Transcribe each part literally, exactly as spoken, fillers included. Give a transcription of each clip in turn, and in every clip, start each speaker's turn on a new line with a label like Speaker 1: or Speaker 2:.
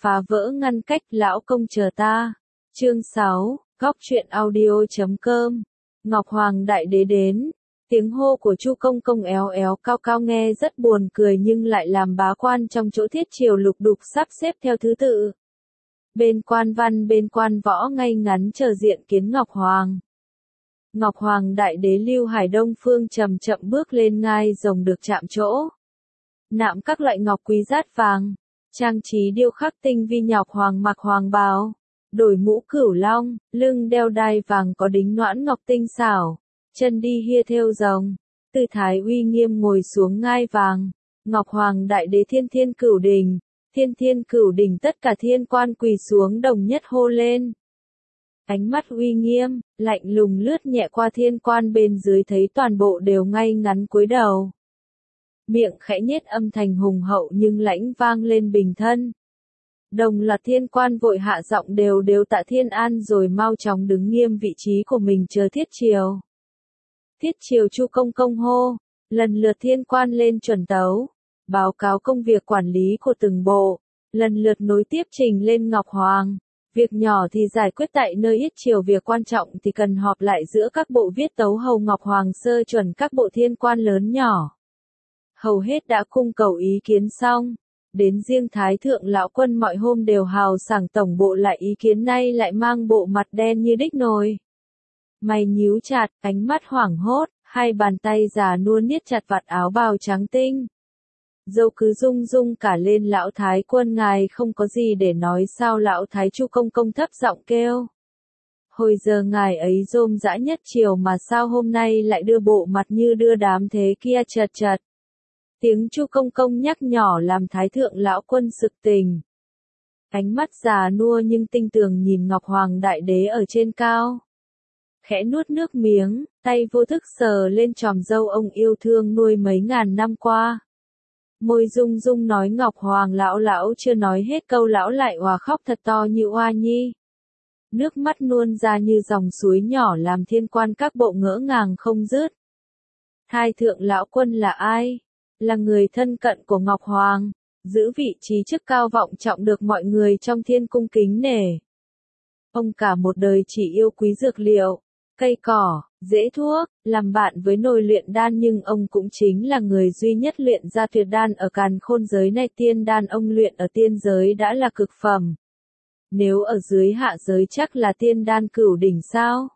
Speaker 1: phá vỡ ngăn cách, lão công chờ ta. Chương sáu, góc truyện audio chấm com. Ngọc Hoàng Đại Đế đến. Tiếng hô của Chu Công Công éo éo cao cao nghe rất buồn cười nhưng lại làm bá quan trong chỗ thiết triều lục đục sắp xếp theo thứ tự. Bên quan văn bên quan võ ngay ngắn chờ diện kiến Ngọc Hoàng. Ngọc Hoàng Đại Đế Lưu Hải Đông Phương chậm chậm bước lên ngai rồng được chạm chỗ. Nạm các loại ngọc quý rát vàng, trang trí điêu khắc tinh vi. Ngọc Hoàng mặc hoàng bào, đổi mũ cửu long, lưng đeo đai vàng có đính noãn ngọc tinh xảo, chân đi hia thêu rồng, tư thái uy nghiêm ngồi xuống ngai vàng. Ngọc Hoàng Đại Đế thiên thiên cửu đỉnh, thiên thiên cửu đỉnh tất cả thiên quan quỳ xuống đồng nhất hô lên. Ánh mắt uy nghiêm, lạnh lùng lướt nhẹ qua thiên quan bên dưới thấy toàn bộ đều ngay ngắn cúi đầu. Miệng khẽ nhếch âm thanh hùng hậu nhưng lãnh vang lên bình thân. Đồng loạt thiên quan vội hạ giọng đều đều tạ thiên an rồi mau chóng đứng nghiêm vị trí của mình chờ thiết triều. Thiết triều Chu Công Công hô, lần lượt thiên quan lên chuẩn tấu, báo cáo công việc quản lý của từng bộ, lần lượt nối tiếp trình lên Ngọc Hoàng. Việc nhỏ thì giải quyết tại nơi yết triều, việc quan trọng thì cần họp lại giữa các bộ viết tấu hầu Ngọc Hoàng sơ chuẩn các bộ thiên quan lớn nhỏ. Hầu hết đã cung cầu ý kiến xong, đến riêng Thái Thượng Lão Quân mọi hôm đều hào sảng tổng bộ lại ý kiến, nay lại mang bộ mặt đen như đích nồi. Mày nhíu chặt, ánh mắt hoảng hốt, hai bàn tay già nua niết chặt vạt áo bào trắng tinh. Dâu cứ rung rung cả lên. Lão Thái Quân ngài không có gì để nói sao? Lão Thái Chu Công Công thấp giọng kêu. Hồi giờ ngài ấy rôm rã nhất triều mà sao hôm nay lại đưa bộ mặt như đưa đám thế kia chật chật. Tiếng Chu Công Công nhắc nhỏ làm Thái Thượng Lão Quân sực tỉnh. Ánh mắt già nua nhưng tinh tường nhìn Ngọc Hoàng Đại Đế ở trên cao. Khẽ nuốt nước miếng, tay vô thức sờ lên chòm râu ông yêu thương nuôi mấy ngàn năm qua. Môi rung rung nói Ngọc Hoàng lão lão chưa nói hết câu lão lại òa khóc thật to như oa nhi. Nước mắt nuôn ra như dòng suối nhỏ làm thiên quan các bộ ngỡ ngàng không dứt. Thái Thượng Lão Quân là ai? Là người thân cận của Ngọc Hoàng, giữ vị trí chức cao vọng trọng được mọi người trong thiên cung kính nể. Ông cả một đời chỉ yêu quý dược liệu, cây cỏ, dễ thuốc, làm bạn với nồi luyện đan, nhưng ông cũng chính là người duy nhất luyện ra tuyệt đan ở càn khôn giới này. Tiên đan ông luyện ở tiên giới đã là cực phẩm. Nếu ở dưới hạ giới chắc là tiên đan cửu đỉnh sao?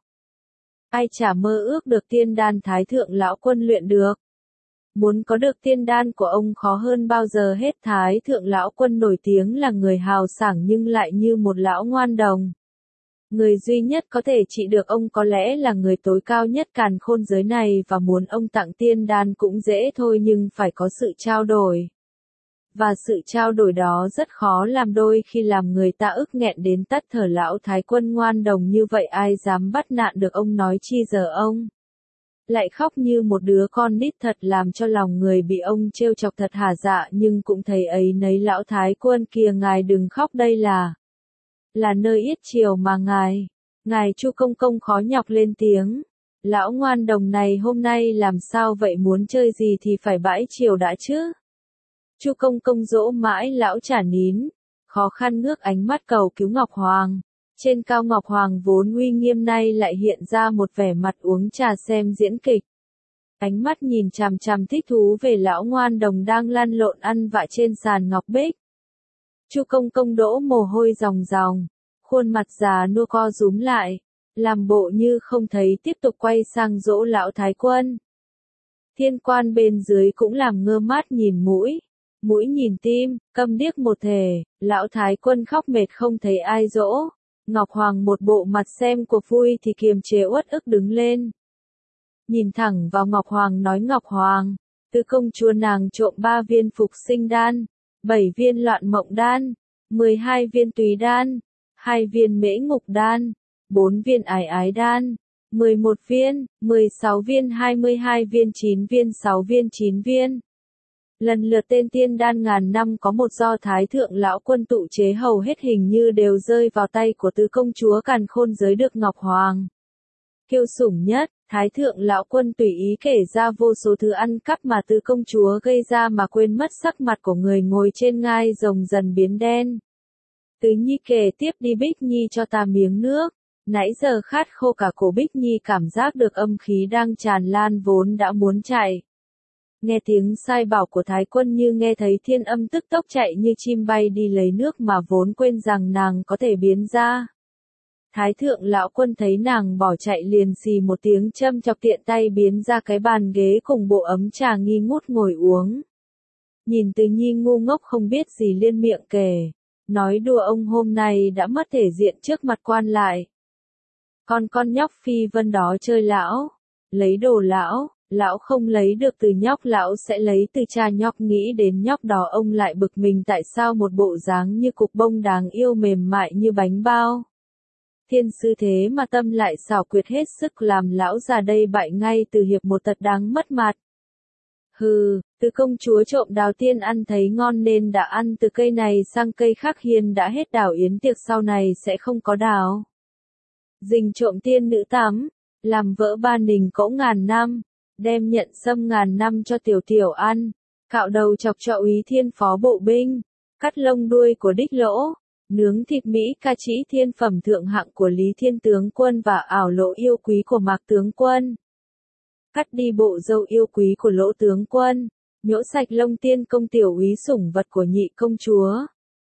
Speaker 1: Ai chả mơ ước được tiên đan Thái Thượng Lão Quân luyện được. Muốn có được tiên đan của ông khó hơn bao giờ hết. Thái Thượng Lão Quân nổi tiếng là người hào sảng nhưng lại như một lão ngoan đồng. Người duy nhất có thể trị được ông có lẽ là người tối cao nhất càn khôn giới này, và muốn ông tặng tiên đan cũng dễ thôi nhưng phải có sự trao đổi. Và sự trao đổi đó rất khó làm, đôi khi làm người ta ức nghẹn đến tắt thở. Lão Thái Quân ngoan đồng như vậy ai dám bắt nạt được ông, nói chi giờ ông lại khóc như một đứa con nít, thật làm cho lòng người bị ông trêu chọc thật hả dạ. Nhưng cũng thấy ấy nấy. Lão Thái Quân kìa, ngài đừng khóc, đây là là nơi yết triều mà ngài. Ngài Chu Công Công khó nhọc lên tiếng. Lão ngoan đồng này hôm nay làm sao vậy, muốn chơi gì thì phải bãi triều đã chứ. Chu Công Công dỗ mãi lão chả nín, khó khăn ngước ánh mắt cầu cứu Ngọc Hoàng. Trên cao Ngọc Hoàng vốn uy nghiêm nay lại hiện ra một vẻ mặt uống trà xem diễn kịch. Ánh mắt nhìn chằm chằm thích thú về lão ngoan đồng đang lăn lộn ăn vạ trên sàn ngọc bích. Chu Công Công đổ mồ hôi ròng ròng, khuôn mặt già nua co rúm lại, làm bộ như không thấy, tiếp tục quay sang dỗ lão Thái Quân. Thiên quan bên dưới cũng làm ngơ mắt nhìn mũi, mũi nhìn tim, câm điếc một thể. Lão Thái Quân khóc mệt không thấy ai dỗ. Ngọc Hoàng một bộ mặt xem cuộc vui thì kiềm chế uất ức đứng lên. Nhìn thẳng vào Ngọc Hoàng nói Ngọc Hoàng, tứ công chúa nàng trộm ba viên phục sinh đan, bảy viên loạn mộng đan, mười hai viên tùy đan, hai viên mễ ngục đan, bốn viên ải ái đan, mười một viên, mười sáu viên, hai mươi hai viên, chín viên, sáu viên, chín viên. Lần lượt tên tiên đan ngàn năm có một do Thái Thượng Lão Quân tụ chế hầu hết hình như đều rơi vào tay của tứ công chúa càn khôn giới được Ngọc Hoàng kiêu sủng nhất. Thái Thượng Lão Quân tùy ý kể ra vô số thứ ăn cắp mà tứ công chúa gây ra mà quên mất sắc mặt của người ngồi trên ngai rồng dần biến đen. Tứ Nhi kể tiếp đi Bích Nhi cho ta miếng nước. Nãy giờ khát khô cả cổ Bích Nhi cảm giác được âm khí đang tràn lan vốn đã muốn chạy. Nghe tiếng sai bảo của Thái Quân như nghe thấy Thiên Âm tức tốc chạy như chim bay đi lấy nước mà vốn quên rằng nàng có thể biến ra. Thái thượng lão quân thấy nàng bỏ chạy liền xì một tiếng châm chọc tiện tay biến ra cái bàn ghế cùng bộ ấm trà nghi ngút ngồi uống. Nhìn Từ Nhi ngu ngốc không biết gì liên miệng kể. Nói đùa ông hôm nay đã mất thể diện trước mặt quan lại. Con con nhóc Phi Vân đó chơi lão. Lấy đồ lão, lão không lấy được từ nhóc lão sẽ lấy từ cha nhóc, nghĩ đến nhóc đó ông lại bực mình tại sao một bộ dáng như cục bông đáng yêu mềm mại như bánh bao. Thiên sư thế mà tâm lại xảo quyệt hết sức làm lão già đây bại ngay từ hiệp một tật đáng mất mặt. Hừ, từ công chúa trộm đào tiên ăn thấy ngon nên đã ăn từ cây này sang cây khác, hiên đã hết đào yến tiệc sau này sẽ không có đào. Dình trộm tiên nữ tắm, làm vỡ ba nình cỗ ngàn năm, đem nhận sâm ngàn năm cho tiểu tiểu ăn, cạo đầu chọc cho úy thiên phó bộ binh, cắt lông đuôi của đích lỗ, nướng thịt Mỹ ca chỉ thiên phẩm thượng hạng của Lý Thiên tướng quân và ảo lộ yêu quý của Mạc tướng quân. Cắt đi bộ râu yêu quý của Lỗ tướng quân, nhổ sạch lông tiên công tiểu úy sủng vật của nhị công chúa.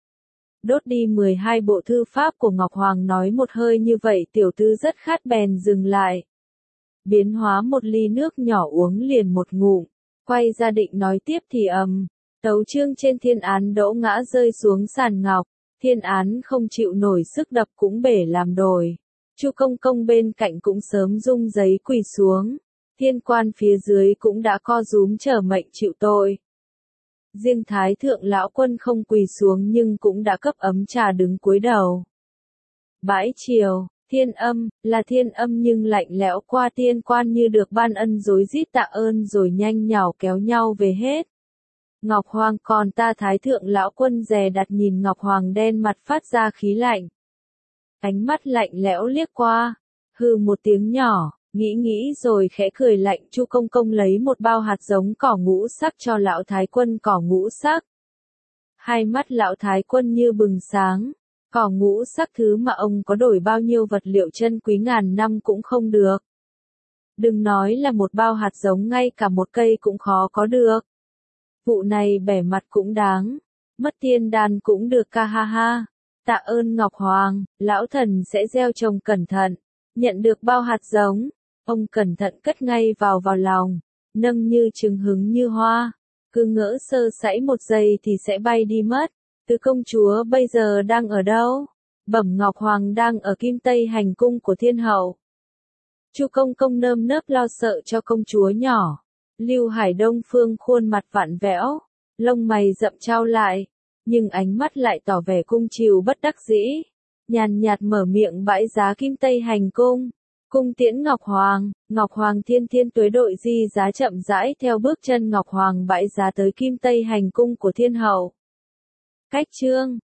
Speaker 1: Đốt đi mười hai bộ thư pháp của Ngọc Hoàng, nói một hơi như vậy tiểu tư rất khát bèn dừng lại. Biến hóa một ly nước nhỏ uống liền một ngụm, quay ra định nói tiếp thì ầm, tấu chương trên thiên án đỗ ngã rơi xuống sàn ngọc, thiên án không chịu nổi sức đập cũng bể làm đồi. Chu công công bên cạnh cũng sớm rung giấy quỳ xuống. Thiên quan phía dưới cũng đã co rúm chờ mệnh chịu tội. Riêng Thái thượng lão quân không quỳ xuống nhưng cũng đã cấp ấm trà đứng cúi đầu. Bãi chiều, Thiên Âm, là Thiên Âm nhưng lạnh lẽo qua tiên quan như được ban ân rối rít tạ ơn rồi nhanh nhảu kéo nhau về hết. Ngọc Hoàng còn ta Thái thượng lão quân dè đặt nhìn Ngọc Hoàng đen mặt phát ra khí lạnh. Ánh mắt lạnh lẽo liếc qua, hừ một tiếng nhỏ. Nghĩ nghĩ rồi khẽ cười lạnh. Chu công công lấy một bao hạt giống cỏ ngũ sắc cho lão thái quân cỏ ngũ sắc. Hai mắt lão thái quân như bừng sáng. Cỏ ngũ sắc thứ mà ông có đổi bao nhiêu vật liệu chân quý ngàn năm cũng không được. Đừng nói là một bao hạt giống, ngay cả một cây cũng khó có được. Vụ này bẻ mặt cũng đáng. Mất tiên đàn cũng được ca ha ha. Tạ ơn Ngọc Hoàng, lão thần sẽ gieo trồng cẩn thận. Nhận được bao hạt giống. Ông cẩn thận cất ngay vào vào lòng, nâng như trứng hứng như hoa, cứ ngỡ sơ sẩy một giây thì sẽ bay đi mất. Tứ công chúa bây giờ đang ở đâu? Bẩm Ngọc Hoàng đang ở Kim Tây hành cung của thiên hậu. Chu công công nơm nớp lo sợ cho công chúa nhỏ. Lưu Hải Đông Phương khuôn mặt vặn vẹo, lông mày rậm trao lại, nhưng ánh mắt lại tỏ vẻ cung chiều bất đắc dĩ, nhàn nhạt mở miệng bãi giá Kim Tây hành cung. Cung tiễn Ngọc Hoàng, Ngọc Hoàng thiên thiên tuế đội di giá chậm rãi theo bước chân Ngọc Hoàng bãi giá tới Kim Tây hành cung của thiên hậu. Cách chương